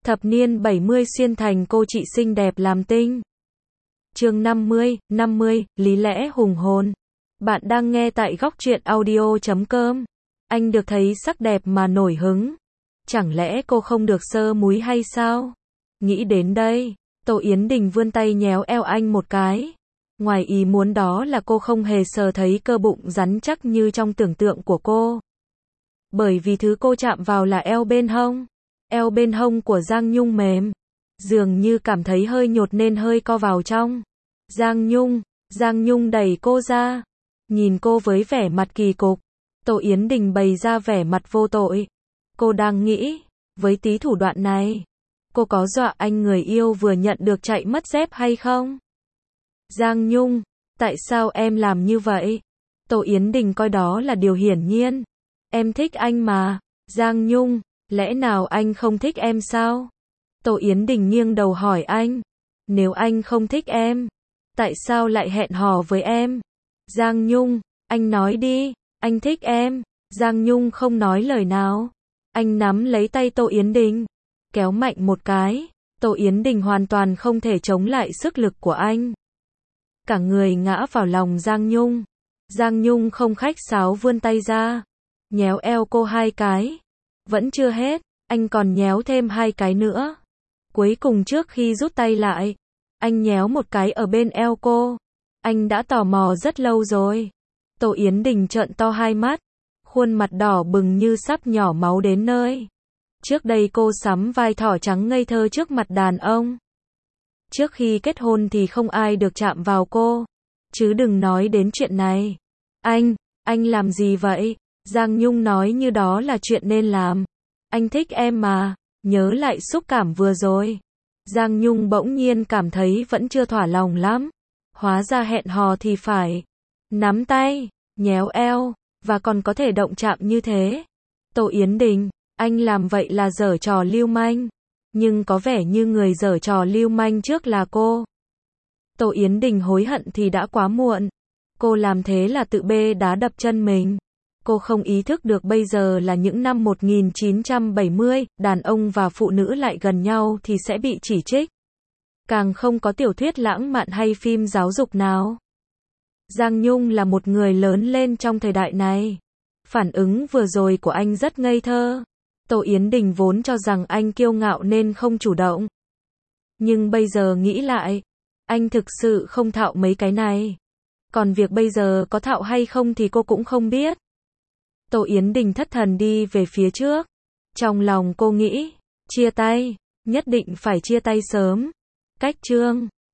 Thập niên 70 xuyên thành cô chị xinh đẹp làm tinh. Chương 50, lý lẽ hùng hồn. Bạn đang nghe tại góc truyện audio.com. Anh được thấy sắc đẹp mà nổi hứng. Chẳng lẽ cô không được sơ múi hay sao? Nghĩ đến đây, Tô Yến Đình vươn tay nhéo eo anh một cái. Ngoài ý muốn đó là cô không hề sờ thấy cơ bụng rắn chắc như trong tưởng tượng của cô. Bởi vì thứ cô chạm vào là eo bên hông. Eo bên hông của Giang Nhung mềm, dường như cảm thấy hơi nhột nên hơi co vào trong. Giang Nhung đẩy cô ra, nhìn cô với vẻ mặt kỳ cục. Tô Yến Đình bày ra vẻ mặt vô tội. Cô đang nghĩ, với tí thủ đoạn này, cô có dọa anh người yêu vừa nhận được chạy mất dép hay không? Giang Nhung, tại sao em làm như vậy? Tô Yến Đình coi đó là điều hiển nhiên. Em thích anh mà. Giang Nhung, lẽ nào anh không thích em sao? Tô Yến Đình nghiêng đầu hỏi anh. Nếu anh không thích em, tại sao lại hẹn hò với em? Giang Nhung, anh nói đi, anh thích em. Giang Nhung không nói lời nào. Anh nắm lấy tay Tô Yến Đình, kéo mạnh một cái. Tô Yến Đình hoàn toàn không thể chống lại sức lực của anh. Cả người ngã vào lòng Giang Nhung. Giang Nhung không khách sáo vươn tay ra, nhéo eo cô 2 cái. Vẫn chưa hết, anh còn nhéo thêm 2 cái nữa. Cuối cùng trước khi rút tay lại, anh nhéo một cái ở bên eo cô. Anh đã tò mò rất lâu rồi. Tô Yến Đình trợn to 2 mắt, khuôn mặt đỏ bừng như sắp nhỏ máu đến nơi. Trước đây cô sắm vai thỏ trắng ngây thơ trước mặt đàn ông. Trước khi kết hôn thì không ai được chạm vào cô. Chứ đừng nói đến chuyện này. Anh làm gì vậy? Giang Nhung nói như đó là chuyện nên làm. Anh thích em mà, nhớ lại xúc cảm vừa rồi. Giang Nhung bỗng nhiên cảm thấy vẫn chưa thỏa lòng lắm. Hóa ra hẹn hò thì phải nắm tay, nhéo eo, và còn có thể động chạm như thế. Tô Yến Đình, anh làm vậy là giở trò lưu manh. Nhưng có vẻ như người giở trò lưu manh trước là cô. Tô Yến Đình hối hận thì đã quá muộn. Cô làm thế là tự bê đá đập chân mình. Cô không ý thức được bây giờ là những năm 1970, đàn ông và phụ nữ lại gần nhau thì sẽ bị chỉ trích. Càng không có tiểu thuyết lãng mạn hay phim giáo dục nào. Giang Nhung là một người lớn lên trong thời đại này. Phản ứng vừa rồi của anh rất ngây thơ. Tô Yến Đình vốn cho rằng anh kiêu ngạo nên không chủ động. Nhưng bây giờ nghĩ lại, anh thực sự không thạo mấy cái này. Còn việc bây giờ có thạo hay không thì cô cũng không biết. Tô Yến Đình thất thần đi về phía trước. Trong lòng cô nghĩ, chia tay, nhất định phải chia tay sớm. Cách chương